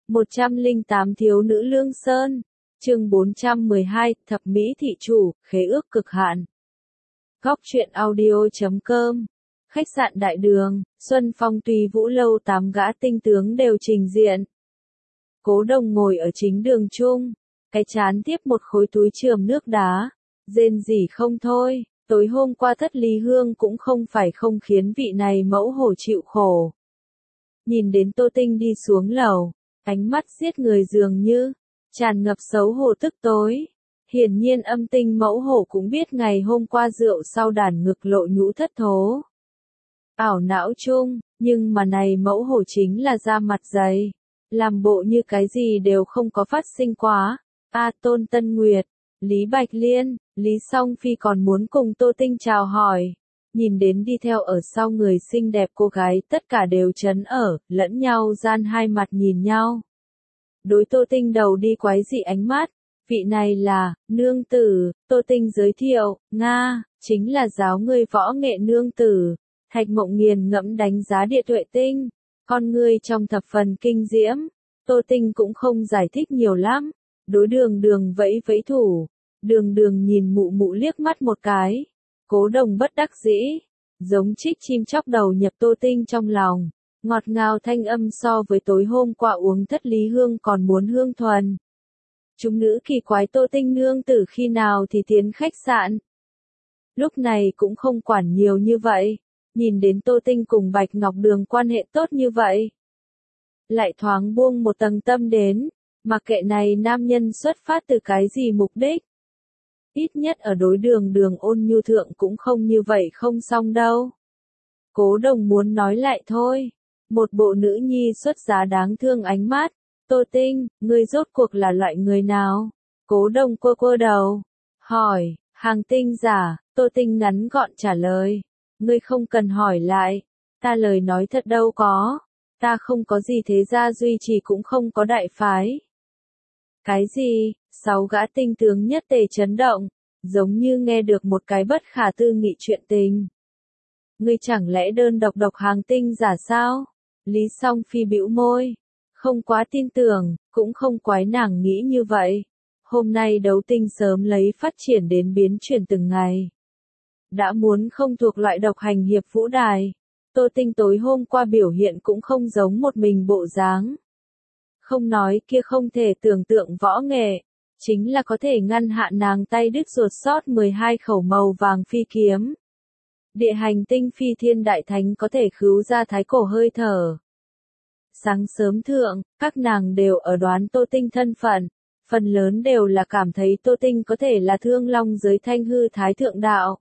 108 Thiếu nữ Lương Sơn. Chương 412, Thập mỹ thị chủ, khế ước cực hạn. Góc truyện audio.com. Khách sạn Đại Đường, Xuân Phong Tùy Vũ lâu 8 gã tinh tướng đều trình diện. Cố Đồng ngồi ở chính đường chung, cái chán tiếp một khối túi chườm nước đá, rên rỉ không thôi. Tối hôm qua Thất Lý Hương cũng không phải không khiến vị này mẫu hổ chịu khổ. Nhìn đến Tô Tinh đi xuống lầu, ánh mắt giết người dường như tràn ngập xấu hổ tức tối. Hiển nhiên Âm Tinh mẫu hổ cũng biết ngày hôm qua rượu sau đàn ngực lộ nhũ thất thố. Ảo não chung, nhưng mà này mẫu hổ chính là da mặt dày, làm bộ như cái gì đều không có phát sinh quá. Tôn Tân Nguyệt, Lý Bạch Liên, Lý Song Phi còn muốn cùng Tô Tinh chào hỏi. Nhìn đến đi theo ở sau người xinh đẹp cô gái tất cả đều chấn ở, lẫn nhau gian hai mặt nhìn nhau. Đối Tô Tinh đầu đi quái dị ánh mắt, vị này là, nương tử, Tô Tinh giới thiệu, Nga, chính là giáo người võ nghệ nương tử. Thạch Mộng nghiền ngẫm đánh giá Địa Tuệ Tinh, con ngươi trong thập phần kinh diễm. Tô Tinh cũng không giải thích nhiều lắm, đối Đường Đường vẫy vẫy thủ. Đường Đường nhìn mụ mụ liếc mắt một cái. Cố Đồng bất đắc dĩ, giống trích chim chóc đầu nhập Tô Tinh trong lòng. Ngọt ngào thanh âm so với tối hôm qua uống Thất Lý Hương còn muốn hương thuần. Chúng nữ kỳ quái Tô Tinh nương tử khi nào thì tiến khách sạn. Lúc này cũng không quản nhiều như vậy, nhìn đến Tô Tinh cùng Bạch Ngọc Đường quan hệ tốt như vậy. Lại thoáng buông một tầng tâm đến, mặc kệ này nam nhân xuất phát từ cái gì mục đích. Ít nhất ở đối Đường Đường ôn nhu thượng cũng không như vậy không xong đâu. Cố Đồng muốn nói lại thôi. Một bộ nữ nhi xuất giá đáng thương ánh mắt. Tô Tinh, ngươi rốt cuộc là loại người nào? Cố Đồng quơ quơ đầu. Hỏi, hàng tinh giả. Tô Tinh ngắn gọn trả lời. Ngươi không cần hỏi lại. Ta lời nói thật đâu có. Ta không có gì thế gia duy trì cũng không có đại phái. Cái gì? 6 gã tinh tướng nhất tề chấn động, giống như nghe được một cái bất khả tư nghị chuyện tình. Ngươi chẳng lẽ đơn độc độc hàng tinh giả sao? Lý Song Phi bĩu môi, không quá tin tưởng, cũng không quái nàng nghĩ như vậy. Hôm nay đấu tinh sớm lấy phát triển đến biến chuyển từng ngày. Đã muốn không thuộc loại độc hành hiệp vũ đài. Tô Tinh tối hôm qua biểu hiện cũng không giống một mình bộ dáng. Không nói kia không thể tưởng tượng võ nghệ, chính là có thể ngăn hạ nàng tay đứt ruột sót 12 khẩu màu vàng phi kiếm. Địa hành tinh phi thiên đại thánh có thể khứu ra thái cổ hơi thở. Sáng sớm thượng, các nàng đều ở đoán Tô Tinh thân phận, phần lớn đều là cảm thấy Tô Tinh có thể là Thương Long giới Thanh Hư Thái Thượng Đạo.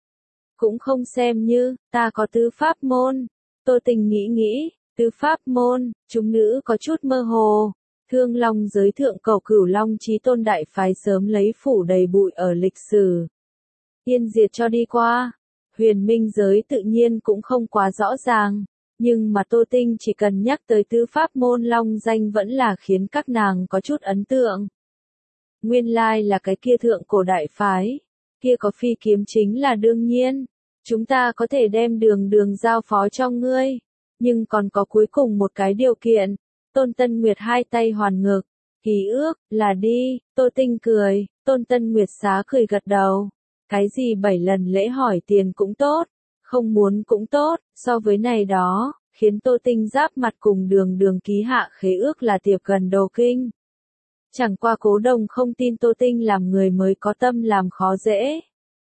Cũng không xem như, ta có tứ pháp môn. Tô Tinh nghĩ, tứ pháp môn, chúng nữ có chút mơ hồ. Thương Long giới thượng cầu Cửu Long Chí Tôn đại phái sớm lấy phủ đầy bụi ở lịch sử. Yên diệt cho đi qua. Huyền Minh giới tự nhiên cũng không quá rõ ràng, nhưng mà Tô Tinh chỉ cần nhắc tới tứ pháp môn long danh vẫn là khiến các nàng có chút ấn tượng. Nguyên lai là cái kia thượng cổ đại phái, kia có phi kiếm chính là đương nhiên, chúng ta có thể đem Đường Đường giao phó cho ngươi, nhưng còn có cuối cùng một cái điều kiện. Tôn Tân Nguyệt hai tay hoàn ngực, ký ước, là đi. Tô Tinh cười, Tôn Tân Nguyệt xá cười gật đầu. Cái gì 7 lần lễ hỏi tiền cũng tốt, không muốn cũng tốt, so với này đó, khiến Tô Tinh giáp mặt cùng Đường Đường ký hạ khế ước là tiệp gần đầu kinh. Chẳng qua Cố Đồng không tin Tô Tinh làm người mới có tâm làm khó dễ.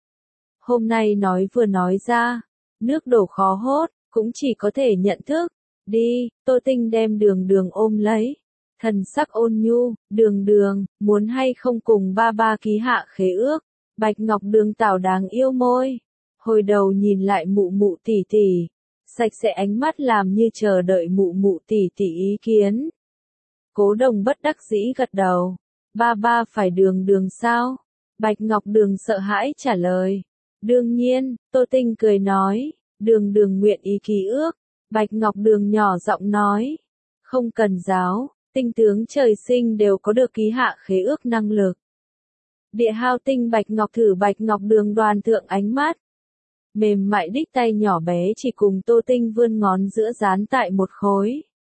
Hôm nay nói vừa nói ra, nước đổ khó hốt, cũng chỉ có thể nhận thức. Đi, Tô Tinh đem Đường Đường ôm lấy. Thần sắc ôn nhu, Đường Đường, muốn hay không cùng ba ba ký hạ khế ước. Bạch Ngọc Đường tảo đáng yêu môi. Hồi đầu nhìn lại mụ mụ tỷ tỷ. Sạch sẽ ánh mắt làm như chờ đợi mụ mụ tỷ tỷ ý kiến. Cố Đồng bất đắc dĩ gật đầu. Ba ba phải Đường Đường sao? Bạch Ngọc Đường sợ hãi trả lời. Đương nhiên, Tô Tinh cười nói. Đường Đường nguyện ý ký ước. Bạch Ngọc Đường nhỏ giọng nói. Không cần giáo, tinh tướng trời sinh đều có được ký hạ khế ước năng lực. Địa hao tinh Bạch Ngọc thử Bạch Ngọc Đường đoàn thượng ánh mắt. Mềm mại đích tay nhỏ bé chỉ cùng Tô Tinh vươn ngón giữa dán tại một khối.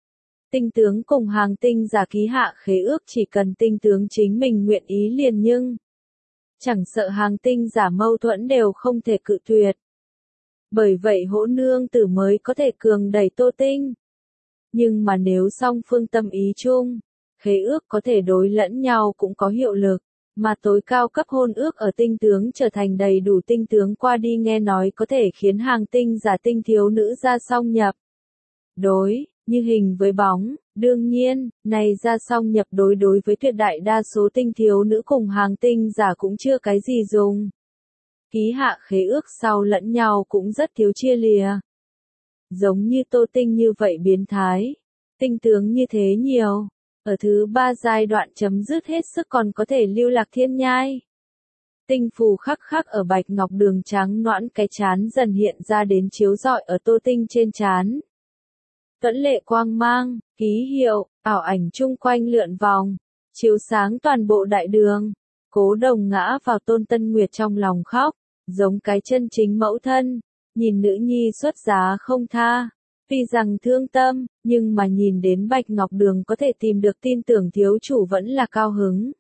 Tinh tướng cùng hàng tinh giả ký hạ khế ước chỉ cần tinh tướng chính mình nguyện ý liền nhưng chẳng sợ hàng tinh giả mâu thuẫn đều không thể cự tuyệt. Bởi vậy Hỗ Nương Tử mới có thể cường đẩy Tô Tinh. Nhưng mà nếu song phương tâm ý chung, khế ước có thể đối lẫn nhau cũng có hiệu lực, mà tối cao cấp hôn ước ở tinh tướng trở thành đầy đủ tinh tướng qua đi nghe nói có thể khiến hàng tinh giả tinh thiếu nữ ra song nhập đối, như hình với bóng, đương nhiên, này ra song nhập đối với tuyệt đại đa số tinh thiếu nữ cùng hàng tinh giả cũng chưa cái gì dùng. Ký hạ khế ước sau lẫn nhau cũng rất thiếu chia lìa. Giống như Tô Tinh như vậy biến thái, tinh tướng như thế nhiều, ở thứ 3 giai đoạn chấm dứt hết sức còn có thể lưu lạc thiên nhai. Tinh phù khắc khắc ở bạch ngọc đường trắng nõn cái chán dần hiện ra đến chiếu rọi ở Tô Tinh trên chán. Tuẫn lệ quang mang, ký hiệu, ảo ảnh chung quanh lượn vòng, chiếu sáng toàn bộ đại đường. Cố Đồng ngã vào Tôn Tân Nguyệt trong lòng khóc, giống cái chân chính mẫu thân, nhìn nữ nhi xuất giá không tha. Tuy rằng thương tâm, nhưng mà nhìn đến Bạch Ngọc Đường có thể tìm được tin tưởng thiếu chủ vẫn là cao hứng.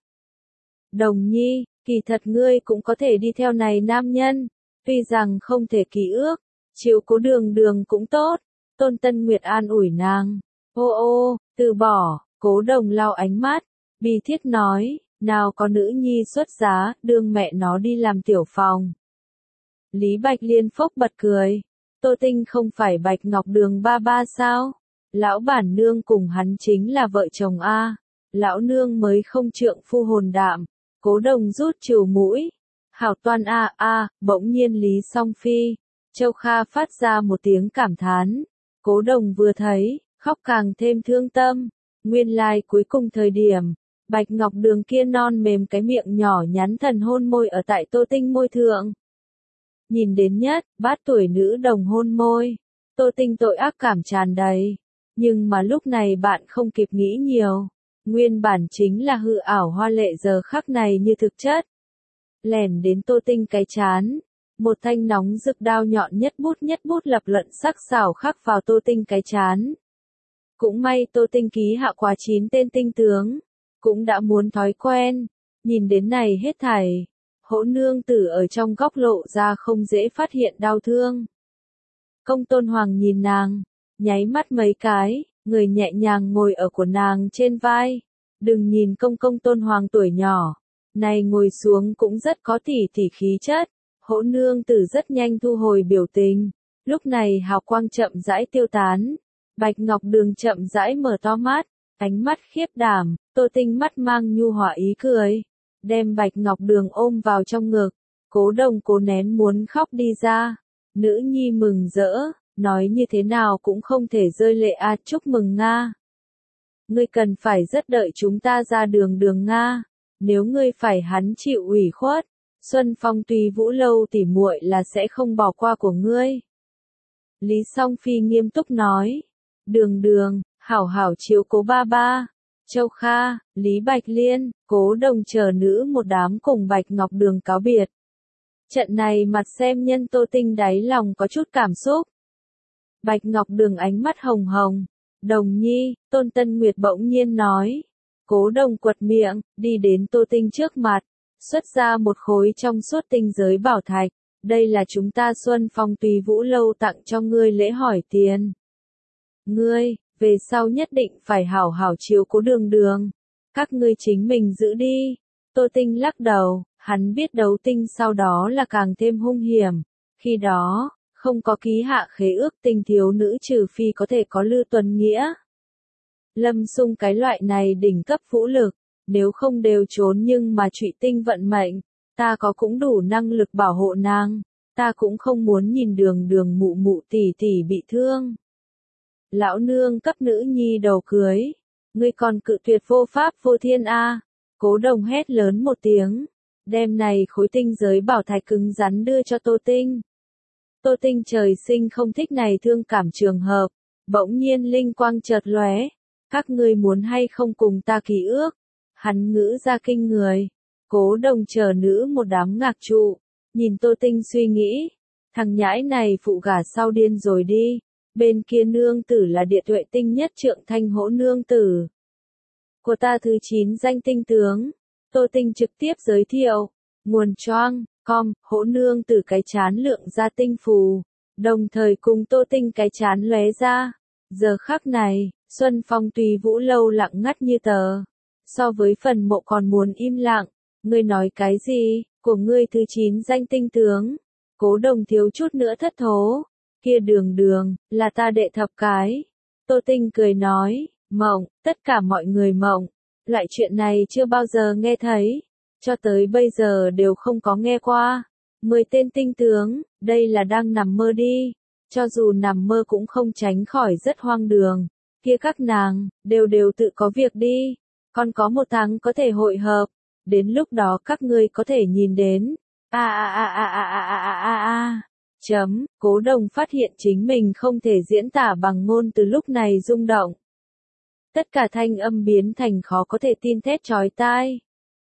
Đồng nhi, kỳ thật ngươi cũng có thể đi theo này nam nhân, tuy rằng không thể ký ước, chiếu cố Đường Đường cũng tốt. Tôn Tân Nguyệt an ủi nàng. Ô, từ bỏ, Cố Đồng lau ánh mắt, bi thiết nói, nào có nữ nhi xuất giá, đương mẹ nó đi làm tiểu phòng. Lý Bạch Liên phốc bật cười. Tô Tinh không phải Bạch Ngọc Đường ba ba sao? Lão bản nương cùng hắn chính là vợ chồng A. Lão nương mới không trượng phu hồn đạm. Cố Đồng rút trừ mũi. Hảo toan bỗng nhiên Lý Song Phi. Châu Kha phát ra một tiếng cảm thán. Cố Đồng vừa thấy, khóc càng thêm thương tâm. Nguyên lai cuối cùng thời điểm, Bạch Ngọc Đường kia non mềm cái miệng nhỏ nhắn thần hôn môi ở tại Tô Tinh môi thượng. Nhìn đến nhất, bát tuổi nữ đồng hôn môi. Tô Tinh tội ác cảm tràn đầy. Nhưng mà lúc này bạn không kịp nghĩ nhiều. Nguyên bản chính là hư ảo hoa lệ giờ khắc này như thực chất. Lèn đến Tô Tinh cái chán. Một thanh nóng rực đao nhọn nhất bút lập luận sắc sảo khắc vào Tô Tinh cái chán. Cũng may Tô Tinh ký hạ quá 9 tên tinh tướng. Cũng đã muốn thói quen. Nhìn đến này hết thảy. Hỗ Nương Tử ở trong góc lộ ra không dễ phát hiện đau thương. Công Tôn Hoàng nhìn nàng, nháy mắt mấy cái, người nhẹ nhàng ngồi ở của nàng trên vai. Đừng nhìn công Tôn Hoàng tuổi nhỏ, này ngồi xuống cũng rất có tỉ khí chất. Hỗ Nương Tử rất nhanh thu hồi biểu tình, lúc này hào quang chậm rãi tiêu tán. Bạch Ngọc Đường chậm rãi mở to mắt, ánh mắt khiếp đảm, Tô Tinh mắt mang nhu hòa ý cười. Đem Bạch Ngọc Đường ôm vào trong ngực, Cố Đồng cố nén muốn khóc đi ra. Nữ nhi mừng rỡ, nói như thế nào cũng không thể rơi lệ chúc mừng Nga. Ngươi cần phải rất đợi chúng ta ra đường Nga, nếu ngươi phải hắn chịu ủy khuất, Xuân Phong Tùy Vũ Lâu tỉ muội là sẽ không bỏ qua của ngươi. Lý Song Phi nghiêm túc nói, Đường, hảo chiếu cố ba ba. Châu Kha, Lý Bạch Liên, Cố Đồng chờ nữ một đám cùng Bạch Ngọc Đường cáo biệt. Trận này mặt xem nhân Tô Tinh đáy lòng có chút cảm xúc. Bạch Ngọc Đường ánh mắt hồng hồng. Đồng nhi, Tôn Tân Nguyệt bỗng nhiên nói. Cố Đồng quật miệng, đi đến Tô Tinh trước mặt. Xuất ra một khối trong suốt tinh giới bảo thạch. Đây là chúng ta Xuân Phong Tùy Vũ Lâu tặng cho ngươi lễ hỏi tiền. Ngươi, về sau nhất định phải hảo chiếu cố Đường. Các ngươi chính mình giữ đi. Tô Tinh lắc đầu, hắn biết đấu tinh sau đó là càng thêm hung hiểm. Khi đó, không có ký hạ khế ước tinh thiếu nữ trừ phi có thể có Lư Tuần Nghĩa. Lâm Sung cái loại này đỉnh cấp vũ lực, nếu không đều trốn nhưng mà trụy tinh vận mệnh, ta có cũng đủ năng lực bảo hộ nàng, ta cũng không muốn nhìn Đường mụ tỷ bị thương. Lão nương cấp nữ nhi đầu cưới, ngươi còn cự tuyệt vô pháp vô thiên a. Cố Đồng hét lớn một tiếng, đem này khối tinh giới bảo thạch cứng rắn đưa cho Tô Tinh. Tô Tinh trời sinh không thích này thương cảm trường hợp, bỗng nhiên linh quang chợt lóe, các ngươi muốn hay không cùng ta ký ước? Hắn ngữ ra kinh người. Cố Đồng chờ nữ một đám ngạc trụ, nhìn Tô Tinh suy nghĩ, thằng nhãi này phụ gả sau điên rồi đi. Bên kia nương tử là địa tuệ tinh nhất trượng Thanh Hỗ nương tử. Của ta thứ 9 danh tinh tướng. Tô Tinh trực tiếp giới thiệu. Nguồn choang, com, Hỗ nương tử cái chán lượng ra tinh phù. Đồng thời cùng Tô Tinh cái chán lóe ra. Giờ khắc này, Xuân Phong Tùy Vũ lâu lặng ngắt như tờ. So với phần mộ còn muốn im lặng. Ngươi nói cái gì, của ngươi thứ 9 danh tinh tướng. Cố Đồng thiếu chút nữa thất thố. Kia đường, là ta đệ thập cái. Tô Tinh cười nói, mộng, tất cả mọi người mộng. Loại chuyện này chưa bao giờ nghe thấy. Cho tới bây giờ đều không có nghe qua. 10 tên tinh tướng, đây là đang nằm mơ đi. Cho dù nằm mơ cũng không tránh khỏi rất hoang đường. Kia các nàng, đều tự có việc đi. Còn có 1 tháng có thể hội hợp. Đến lúc đó các ngươi có thể nhìn đến. Cố Đồng phát hiện chính mình không thể diễn tả bằng ngôn từ lúc này rung động. Tất cả thanh âm biến thành khó có thể tin thét chói tai.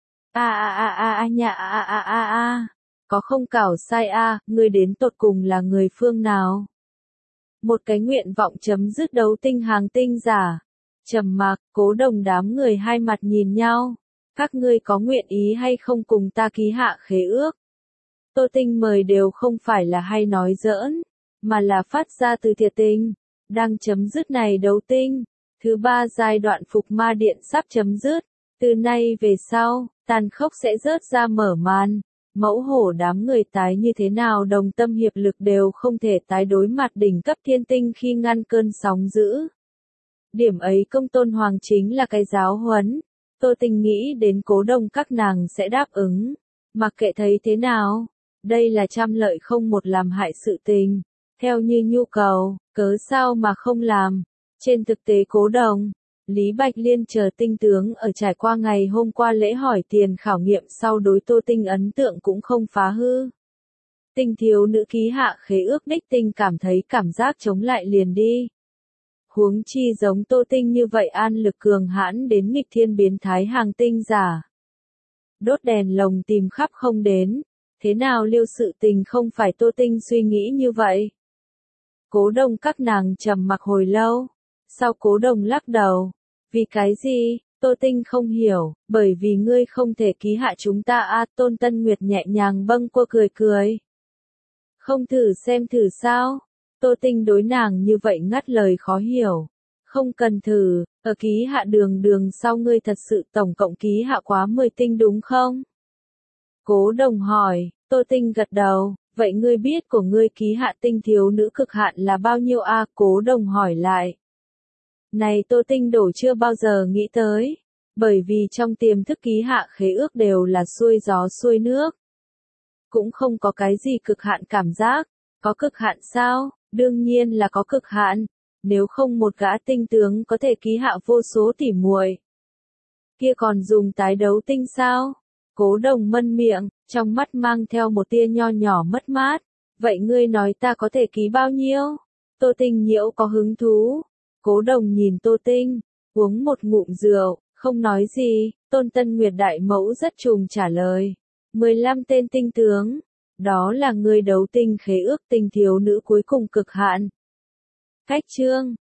Có không cảo sai ngươi đến tột cùng là người phương nào? Một cái nguyện vọng chấm dứt đấu tinh hàng tinh giả. Trầm mặc, Cố Đồng đám người hai mặt nhìn nhau. Các ngươi có nguyện ý hay không cùng ta ký hạ khế ước? Tô Tinh mời đều không phải là hay nói giỡn, mà là phát ra từ thiệt tình. Đang chấm dứt này đấu tinh. Thứ 3 giai đoạn phục ma điện sắp chấm dứt. Từ nay về sau, tàn khốc sẽ rớt ra mở màn. Mẫu hổ đám người tái như thế nào đồng tâm hiệp lực đều không thể tái đối mặt đỉnh cấp thiên tinh khi ngăn cơn sóng dữ. Điểm ấy công tôn hoàng chính là cái giáo huấn. Tô Tinh nghĩ đến Cố Đồng các nàng sẽ đáp ứng. Mặc kệ thấy thế nào, đây là trăm lợi không một làm hại sự tình. Theo như nhu cầu, cớ sao mà không làm. Trên thực tế Cố Đồng, Lý Bạch Liên chờ tinh tướng ở trải qua ngày hôm qua lễ hỏi tiền khảo nghiệm sau đối Tô Tinh ấn tượng cũng không phá hư. Tinh thiếu nữ ký hạ khế ước đích tinh cảm thấy cảm giác chống lại liền đi. Huống chi giống Tô Tinh như vậy an lực cường hãn đến nghịch thiên biến thái hàng tinh giả. Đốt đèn lồng tìm khắp không đến. Thế nào liêu sự tình không phải Tô Tinh suy nghĩ như vậy? Cố Đồng các nàng trầm mặc hồi lâu. Sau Cố Đồng lắc đầu. Vì cái gì? Tô Tinh không hiểu. Bởi vì ngươi không thể ký hạ chúng ta Tôn Tân Nguyệt nhẹ nhàng bâng quơ cười. Không thử xem thử sao? Tô Tinh đối nàng như vậy ngắt lời khó hiểu. Không cần thử, ở ký hạ đường sau ngươi thật sự tổng cộng ký hạ quá 10 tinh đúng không? Cố Đồng hỏi, Tô Tinh gật đầu, vậy ngươi biết của ngươi ký hạ tinh thiếu nữ cực hạn là bao nhiêu Cố Đồng hỏi lại. Này Tô Tinh đổ chưa bao giờ nghĩ tới, bởi vì trong tiềm thức ký hạ khế ước đều là xuôi gió xuôi nước. Cũng không có cái gì cực hạn cảm giác, có cực hạn sao? Đương nhiên là có cực hạn, nếu không một gã tinh tướng có thể ký hạ vô số tỉ muội. Kia còn dùng tái đấu tinh sao? Cố Đồng mân miệng, trong mắt mang theo một tia nho nhỏ mất mát. Vậy ngươi nói ta có thể ký bao nhiêu? Tô Tinh nhiễu có hứng thú. Cố Đồng nhìn Tô Tinh, uống một ngụm rượu, không nói gì. Tôn Tân Nguyệt đại mẫu rất trùng trả lời. 15 tên tinh tướng. Đó là ngươi đấu tinh khế ước tinh thiếu nữ cuối cùng cực hạn. Cách chương